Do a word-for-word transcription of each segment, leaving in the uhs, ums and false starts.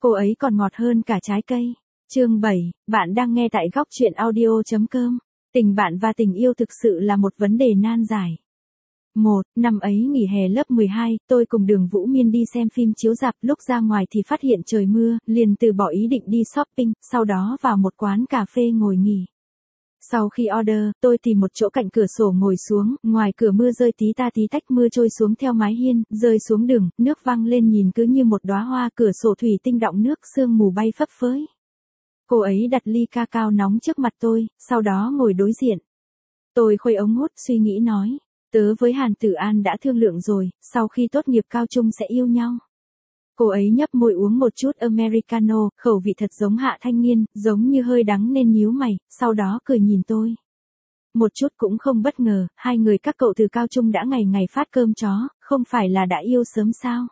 Cô ấy còn ngọt hơn cả trái cây. Chương bảy, bạn đang nghe tại góc truyện audio.com. Tình bạn và tình yêu thực sự là một vấn đề nan giải. một. Năm ấy nghỉ hè lớp mười hai, tôi cùng Đường Vũ Miên đi xem phim chiếu rạp, lúc ra ngoài thì phát hiện trời mưa, liền từ bỏ ý định đi shopping, sau đó vào một quán cà phê ngồi nghỉ. Sau khi order, tôi tìm một chỗ cạnh cửa sổ ngồi xuống, ngoài cửa mưa rơi tí ta tí tách, mưa trôi xuống theo mái hiên, rơi xuống đường, nước văng lên nhìn cứ như một đóa hoa, cửa sổ thủy tinh đọng nước, sương mù bay phấp phới. Cô ấy đặt ly ca cao nóng trước mặt tôi, sau đó ngồi đối diện. Tôi khuây ống hút suy nghĩ nói, tớ với Hàn Tử An đã thương lượng rồi, sau khi tốt nghiệp cao trung sẽ yêu nhau. Cô ấy nhấp môi uống một chút Americano, khẩu vị thật giống Hạ Thanh Nghiên, giống như hơi đắng nên nhíu mày, sau đó cười nhìn tôi. Một chút cũng không bất ngờ, hai người các cậu từ cao trung đã ngày ngày phát cơm chó, không phải là đã yêu sớm sao?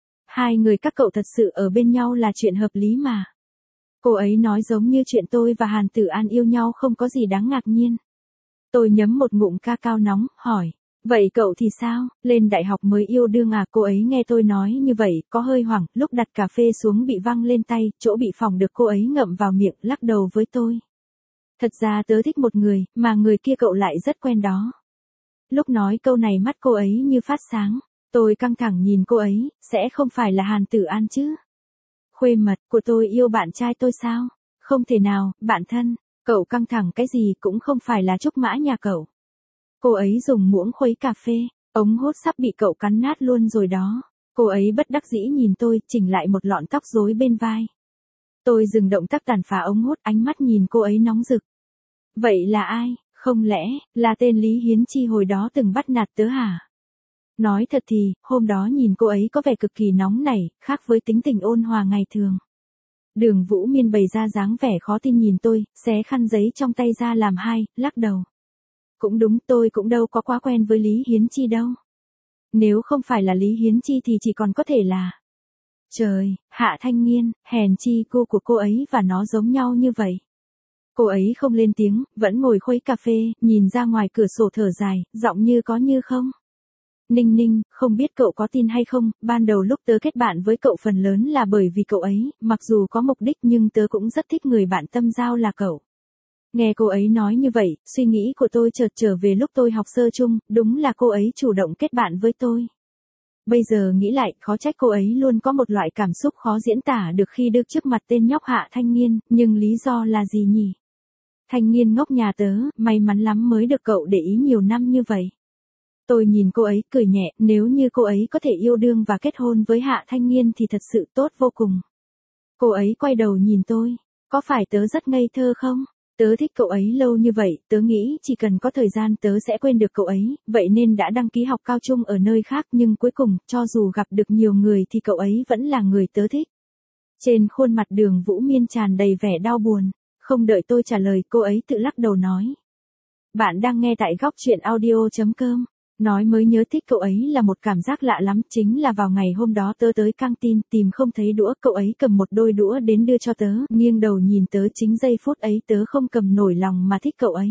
Hai người các cậu thật sự ở bên nhau là chuyện hợp lý mà. Cô ấy nói giống như chuyện tôi và Hàn Tử An yêu nhau không có gì đáng ngạc nhiên. Tôi nhấm một ngụm ca cao nóng, hỏi. Vậy cậu thì sao, lên đại học mới yêu đương à? Cô ấy nghe tôi nói như vậy, có hơi hoảng, lúc đặt cà phê xuống bị văng lên tay, chỗ bị phỏng được cô ấy ngậm vào miệng, lắc đầu với tôi. Thật ra tớ thích một người, mà người kia cậu lại rất quen đó. Lúc nói câu này mắt cô ấy như phát sáng, tôi căng thẳng nhìn cô ấy, sẽ không phải là Hàn Tử An chứ? Khuê mật của tôi yêu bạn trai tôi sao? Không thể nào, bạn thân, cậu căng thẳng cái gì, cũng không phải là Trúc Mã nhà cậu. Cô ấy dùng muỗng khuấy cà phê, ống hút sắp bị cậu cắn nát luôn rồi đó. Cô ấy bất đắc dĩ nhìn tôi, chỉnh lại một lọn tóc rối bên vai. Tôi dừng động tác tàn phá ống hút, ánh mắt nhìn cô ấy nóng rực. Vậy là ai, không lẽ, là tên Lý Hiến Chi hồi đó từng bắt nạt tớ hả? Nói thật thì, hôm đó nhìn cô ấy có vẻ cực kỳ nóng nảy, khác với tính tình ôn hòa ngày thường. Đường Vũ Miên bày ra dáng vẻ khó tin nhìn tôi, xé khăn giấy trong tay ra làm hai, lắc đầu. Cũng đúng, tôi cũng đâu có quá quen với Lý Hiến Chi đâu. Nếu không phải là Lý Hiến Chi thì chỉ còn có thể là... Trời, Hạ Thanh Nghiên, hèn chi cô của cô ấy và nó giống nhau như vậy. Cô ấy không lên tiếng, vẫn ngồi khuấy cà phê, nhìn ra ngoài cửa sổ thở dài, giọng như có như không. Ninh Ninh, không biết cậu có tin hay không, ban đầu lúc tớ kết bạn với cậu phần lớn là bởi vì cậu ấy, mặc dù có mục đích nhưng tớ cũng rất thích người bạn tâm giao là cậu. Nghe cô ấy nói như vậy, suy nghĩ của tôi chợt trở về lúc tôi học sơ chung, đúng là cô ấy chủ động kết bạn với tôi. Bây giờ nghĩ lại, khó trách cô ấy luôn có một loại cảm xúc khó diễn tả được khi được trước mặt tên nhóc Hạ Thanh Nghiên, nhưng lý do là gì nhỉ? Thanh Nghiên ngốc nhà tớ, may mắn lắm mới được cậu để ý nhiều năm như vậy. Tôi nhìn cô ấy, cười nhẹ, nếu như cô ấy có thể yêu đương và kết hôn với Hạ Thanh Nghiên thì thật sự tốt vô cùng. Cô ấy quay đầu nhìn tôi, có phải tớ rất ngây thơ không? Tớ thích cậu ấy lâu như vậy, tớ nghĩ chỉ cần có thời gian tớ sẽ quên được cậu ấy, vậy nên đã đăng ký học cao trung ở nơi khác, nhưng cuối cùng, cho dù gặp được nhiều người thì cậu ấy vẫn là người tớ thích. Trên khuôn mặt Đường Vũ Miên tràn đầy vẻ đau buồn, không đợi tôi trả lời, cô ấy tự lắc đầu nói. Bạn đang nghe tại góc truyện audio.com. Nói mới nhớ thích cậu ấy là một cảm giác lạ lắm, chính là vào ngày hôm đó tớ tới căng tin, tìm không thấy đũa, cậu ấy cầm một đôi đũa đến đưa cho tớ, nghiêng đầu nhìn tớ, chính giây phút ấy tớ không cầm nổi lòng mà thích cậu ấy.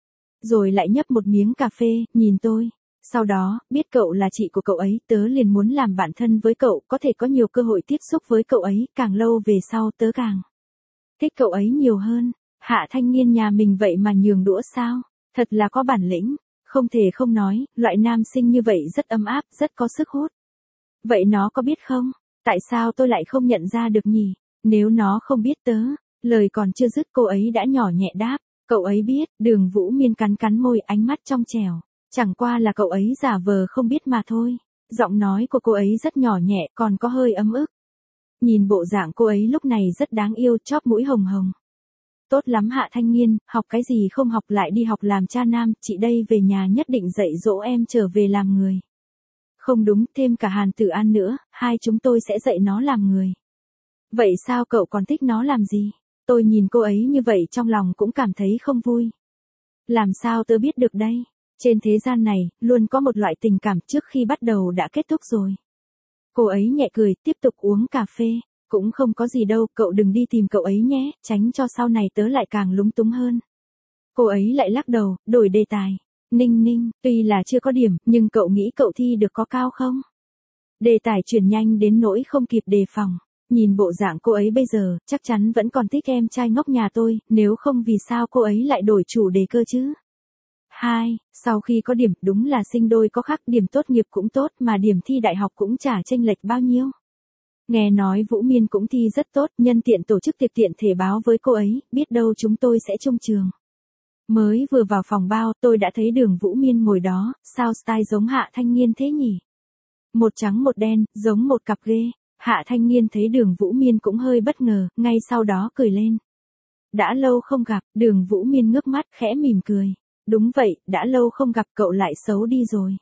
Rồi lại nhấp một miếng cà phê, nhìn tôi. Sau đó, biết cậu là chị của cậu ấy, tớ liền muốn làm bạn thân với cậu, có thể có nhiều cơ hội tiếp xúc với cậu ấy, càng lâu về sau tớ càng thích cậu ấy nhiều hơn. Hạ Thanh Nghiên nhà mình vậy mà nhường đũa sao? Thật là có bản lĩnh. Không thể không nói, loại nam sinh như vậy rất ấm áp, rất có sức hút. Vậy nó có biết không? Tại sao tôi lại không nhận ra được nhỉ? Nếu nó không biết tớ, lời còn chưa dứt cô ấy đã nhỏ nhẹ đáp. Cậu ấy biết, Đường Vũ Miên cắn cắn môi, ánh mắt trong trẻo. Chẳng qua là cậu ấy giả vờ không biết mà thôi. Giọng nói của cô ấy rất nhỏ nhẹ, còn có hơi ấm ức. Nhìn bộ dạng cô ấy lúc này rất đáng yêu, chóp mũi hồng hồng. Tốt lắm Hạ Thanh Nghiên, học cái gì không học lại đi học làm cha nam, chị đây về nhà nhất định dạy dỗ em trở về làm người. Không đúng, thêm cả Hàn Tử An nữa, hai chúng tôi sẽ dạy nó làm người. Vậy sao cậu còn thích nó làm gì? Tôi nhìn cô ấy như vậy trong lòng cũng cảm thấy không vui. Làm sao tớ biết được đây? Trên thế gian này, luôn có một loại tình cảm trước khi bắt đầu đã kết thúc rồi. Cô ấy nhẹ cười, tiếp tục uống cà phê. Cũng không có gì đâu, cậu đừng đi tìm cậu ấy nhé, tránh cho sau này tớ lại càng lúng túng hơn. Cô ấy lại lắc đầu, đổi đề tài. Ninh Ninh, tuy là chưa có điểm, nhưng cậu nghĩ cậu thi được có cao không? Đề tài chuyển nhanh đến nỗi không kịp đề phòng. Nhìn bộ dạng cô ấy bây giờ, chắc chắn vẫn còn thích em trai ngốc nhà tôi, nếu không vì sao cô ấy lại đổi chủ đề cơ chứ. Hai, sau khi có điểm, đúng là sinh đôi có khác, điểm tốt nghiệp cũng tốt mà điểm thi đại học cũng chả chênh lệch bao nhiêu. Nghe nói Vũ Miên cũng thi rất tốt, nhân tiện tổ chức tiệc tiện thể báo với cô ấy, biết đâu chúng tôi sẽ chung trường. Mới vừa vào phòng bao, tôi đã thấy Đường Vũ Miên ngồi đó, sao style giống Hạ Thanh Nghiên thế nhỉ? Một trắng một đen, giống một cặp ghê. Hạ Thanh Nghiên thấy Đường Vũ Miên cũng hơi bất ngờ, ngay sau đó cười lên. Đã lâu không gặp, Đường Vũ Miên ngước mắt khẽ mỉm cười. Đúng vậy, đã lâu không gặp cậu lại xấu đi rồi.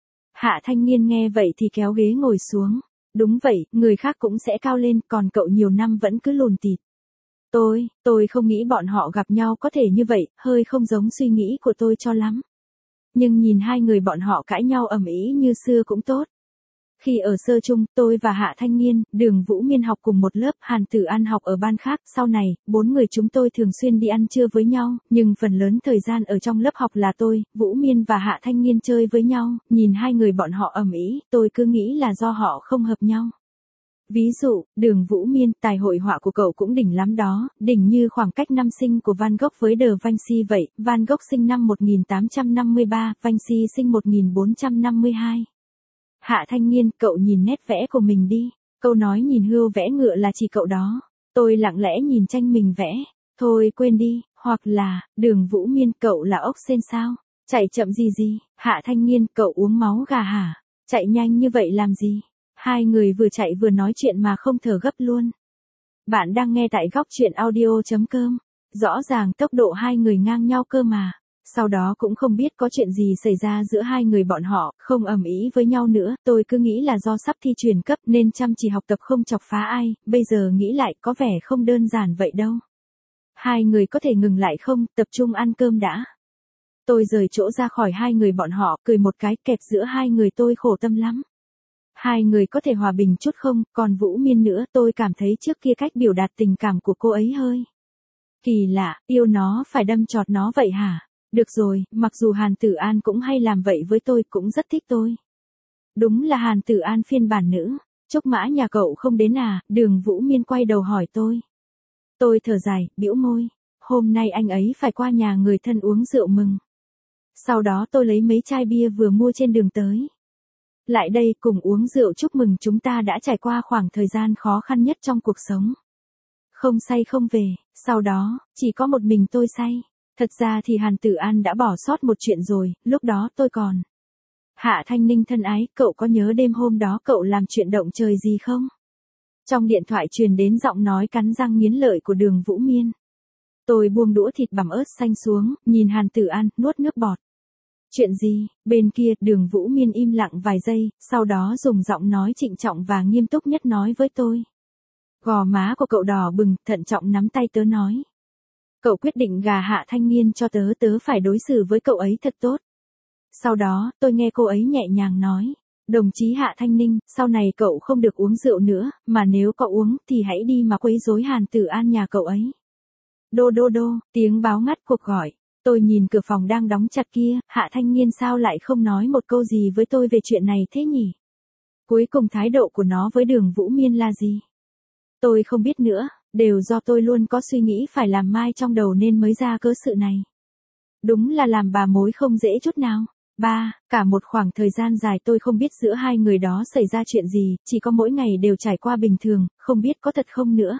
Hạ Thanh Nghiên nghe vậy thì kéo ghế ngồi xuống. Đúng vậy, người khác cũng sẽ cao lên, còn cậu nhiều năm vẫn cứ lùn tịt. Tôi, tôi không nghĩ bọn họ gặp nhau có thể như vậy, hơi không giống suy nghĩ của tôi cho lắm. Nhưng nhìn hai người bọn họ cãi nhau ầm ĩ như xưa cũng tốt. Khi ở sơ chung, tôi và Hạ Thanh Nghiên, Đường Vũ Miên học cùng một lớp, Hàn Tử An học ở ban khác, sau này, bốn người chúng tôi thường xuyên đi ăn trưa với nhau, nhưng phần lớn thời gian ở trong lớp học là tôi, Vũ Miên và Hạ Thanh Nghiên chơi với nhau, nhìn hai người bọn họ ầm ĩ, tôi cứ nghĩ là do họ không hợp nhau. Ví dụ, Đường Vũ Miên, tài hội họa của cậu cũng đỉnh lắm đó, đỉnh như khoảng cách năm sinh của Van Gogh với De Vinci vậy, Van Gogh sinh năm một nghìn tám trăm năm mươi ba, Vinci sinh một nghìn bốn trăm năm mươi hai. Hạ Thanh Nghiên, cậu nhìn nét vẽ của mình đi. Câu nói nhìn hươu vẽ ngựa là chỉ cậu đó. Tôi lặng lẽ nhìn tranh mình vẽ. Thôi quên đi, hoặc là, Đường Vũ Miên, cậu là ốc sên sao? Chạy chậm gì gì? Hạ Thanh Nghiên, cậu uống máu gà hả? Chạy nhanh như vậy làm gì? Hai người vừa chạy vừa nói chuyện mà không thở gấp luôn. Bạn đang nghe tại góc truyện audio chấm com. Rõ ràng tốc độ hai người ngang nhau cơ mà. Sau đó cũng không biết có chuyện gì xảy ra giữa hai người bọn họ, không ầm ĩ với nhau nữa, tôi cứ nghĩ là do sắp thi chuyển cấp nên chăm chỉ học tập không chọc phá ai, bây giờ nghĩ lại có vẻ không đơn giản vậy đâu. Hai người có thể ngừng lại không, tập trung ăn cơm đã. Tôi rời chỗ ra khỏi hai người bọn họ, cười một cái, kẹp giữa hai người tôi khổ tâm lắm. Hai người có thể hòa bình chút không, còn Vũ Miên nữa, tôi cảm thấy trước kia cách biểu đạt tình cảm của cô ấy hơi kỳ lạ, yêu nó phải đâm chọt nó vậy hả? Được rồi, mặc dù Hàn Tử An cũng hay làm vậy với tôi, cũng rất thích tôi. Đúng là Hàn Tử An phiên bản nữ. Trúc Mã nhà cậu không đến à? Đường Vũ Miên quay đầu hỏi tôi. Tôi thở dài, bĩu môi. Hôm nay anh ấy phải qua nhà người thân uống rượu mừng. Sau đó tôi lấy mấy chai bia vừa mua trên đường tới. Lại đây cùng uống rượu chúc mừng chúng ta đã trải qua khoảng thời gian khó khăn nhất trong cuộc sống. Không say không về, sau đó, chỉ có một mình tôi say. Thật ra thì Hàn Tử An đã bỏ sót một chuyện rồi, lúc đó tôi còn. Hạ Thanh Ninh thân ái, cậu có nhớ đêm hôm đó cậu làm chuyện động trời gì không? Trong điện thoại truyền đến giọng nói cắn răng nghiến lợi của Đường Vũ Miên. Tôi buông đũa thịt bằm ớt xanh xuống, nhìn Hàn Tử An, nuốt nước bọt. Chuyện gì? Bên kia, Đường Vũ Miên im lặng vài giây, sau đó dùng giọng nói trịnh trọng và nghiêm túc nhất nói với tôi. Gò má của cậu đỏ bừng, thận trọng nắm tay tớ nói. Cậu quyết định gà Hạ Thanh Nghiên cho tớ, tớ phải đối xử với cậu ấy thật tốt. Sau đó, tôi nghe cô ấy nhẹ nhàng nói. Đồng chí Hạ Thanh Ninh, sau này cậu không được uống rượu nữa, mà nếu cậu uống thì hãy đi mà quấy rối Hàn Tử An nhà cậu ấy. Đô đô đô, tiếng báo ngắt cuộc gọi. Tôi nhìn cửa phòng đang đóng chặt kia, Hạ Thanh Nghiên sao lại không nói một câu gì với tôi về chuyện này thế nhỉ? Cuối cùng thái độ của nó với Đường Vũ Miên là gì? Tôi không biết nữa, đều do tôi luôn có suy nghĩ phải làm mai trong đầu nên mới ra cớ sự này. Đúng là làm bà mối không dễ chút nào. Ba, cả một khoảng thời gian dài tôi không biết giữa hai người đó xảy ra chuyện gì, chỉ có mỗi ngày đều trải qua bình thường, không biết có thật không nữa.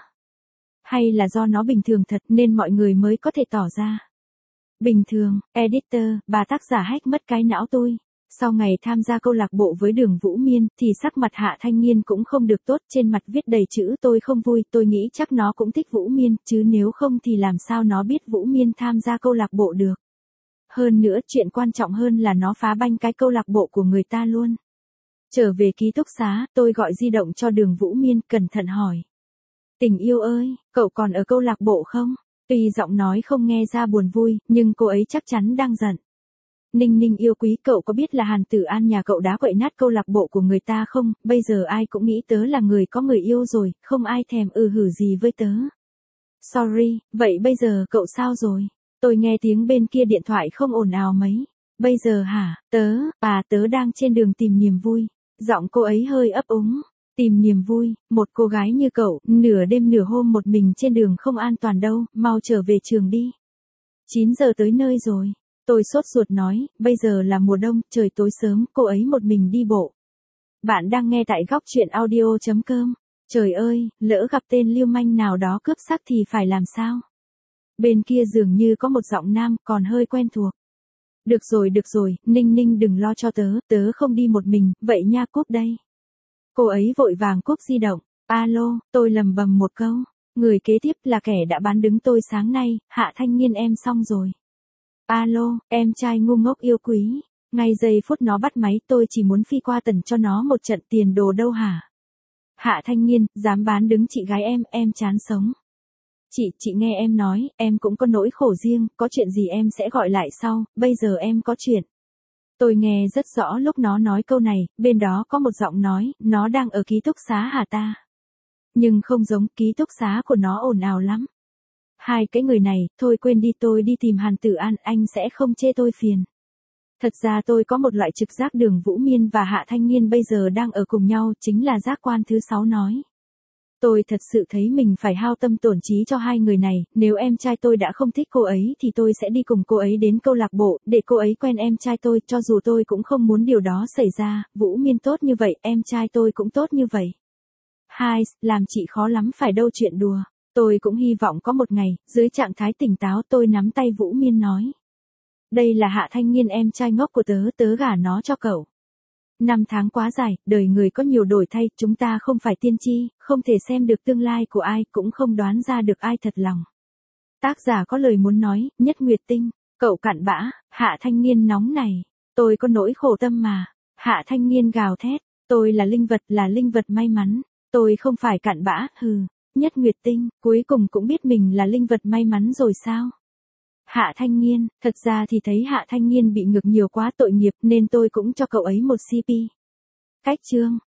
Hay là do nó bình thường thật nên mọi người mới có thể tỏ ra. Bình thường, editor, bà tác giả hack mất cái não tôi. Sau ngày tham gia câu lạc bộ với Đường Vũ Miên, thì sắc mặt Hạ Thanh Nghiên cũng không được tốt, trên mặt viết đầy chữ tôi không vui, tôi nghĩ chắc nó cũng thích Vũ Miên, chứ nếu không thì làm sao nó biết Vũ Miên tham gia câu lạc bộ được. Hơn nữa, chuyện quan trọng hơn là nó phá banh cái câu lạc bộ của người ta luôn. Trở về ký túc xá, tôi gọi di động cho Đường Vũ Miên, cẩn thận hỏi. Tình yêu ơi, cậu còn ở câu lạc bộ không? Tuy giọng nói không nghe ra buồn vui, nhưng cô ấy chắc chắn đang giận. Ninh Ninh yêu quý, cậu có biết là Hàn Tử An nhà cậu đã quậy nát câu lạc bộ của người ta không? Bây giờ ai cũng nghĩ tớ là người có người yêu rồi, không ai thèm ừ hử gì với tớ. Sorry, vậy bây giờ cậu sao rồi? Tôi nghe tiếng bên kia điện thoại không ồn ào mấy. Bây giờ hả, tớ, à tớ đang trên đường tìm niềm vui. Giọng cô ấy hơi ấp úng. Tìm niềm vui, một cô gái như cậu, nửa đêm nửa hôm một mình trên đường không an toàn đâu, mau trở về trường đi. chín giờ tới nơi rồi. Tôi sốt ruột nói, bây giờ là mùa đông, trời tối sớm, cô ấy một mình đi bộ. Bạn đang nghe tại góc chuyện audio.com. Trời ơi, lỡ gặp tên lưu manh nào đó cướp sắc thì phải làm sao? Bên kia dường như có một giọng nam còn hơi quen thuộc. Được rồi được rồi, Ninh Ninh đừng lo cho tớ, tớ không đi một mình, vậy nha cúp đây. Cô ấy vội vàng cúp di động. Alo, tôi lầm bầm một câu. Người kế tiếp là kẻ đã bán đứng tôi sáng nay, Hạ Thanh Nghiên em xong rồi. Alo, em trai ngu ngốc yêu quý. Ngay giây phút nó bắt máy tôi chỉ muốn phi qua tần cho nó một trận tiền đồ đâu hả? Hạ Thanh Nghiên, dám bán đứng chị gái em, em chán sống. Chị, chị nghe em nói, em cũng có nỗi khổ riêng, có chuyện gì em sẽ gọi lại sau, bây giờ em có chuyện. Tôi nghe rất rõ lúc nó nói câu này, bên đó có một giọng nói, nó đang ở ký túc xá hả ta? Nhưng không giống, ký túc xá của nó ồn ào lắm. Hai cái người này, thôi quên đi, tôi đi tìm Hàn Tử An, anh sẽ không chê tôi phiền. Thật ra tôi có một loại trực giác Đường Vũ Miên và Hạ Thanh Nghiên bây giờ đang ở cùng nhau, chính là giác quan thứ sáu nói. Tôi thật sự thấy mình phải hao tâm tổn trí cho hai người này, nếu em trai tôi đã không thích cô ấy thì tôi sẽ đi cùng cô ấy đến câu lạc bộ, để cô ấy quen em trai tôi, cho dù tôi cũng không muốn điều đó xảy ra, Vũ Miên tốt như vậy, em trai tôi cũng tốt như vậy. Hai, làm chị khó lắm phải đâu chuyện đùa. Tôi cũng hy vọng có một ngày, dưới trạng thái tỉnh táo tôi nắm tay Vũ Miên nói. Đây là Hạ Thanh Nghiên em trai ngốc của tớ, tớ gả nó cho cậu. Năm tháng quá dài, đời người có nhiều đổi thay, chúng ta không phải tiên tri, không thể xem được tương lai của ai, cũng không đoán ra được ai thật lòng. Tác giả có lời muốn nói, Nhất Nguyệt Tinh, cậu cặn bã, Hạ Thanh Nghiên nóng này. Tôi có nỗi khổ tâm mà. Hạ Thanh Nghiên gào thét, tôi là linh vật, là linh vật may mắn. Tôi không phải cặn bã, hừ. Nhất Nguyệt Tinh, cuối cùng cũng biết mình là linh vật may mắn rồi sao? Hạ Thanh Nghiên, thật ra thì thấy Hạ Thanh Nghiên bị ngược nhiều quá tội nghiệp nên tôi cũng cho cậu ấy một xê pê. Cách chương,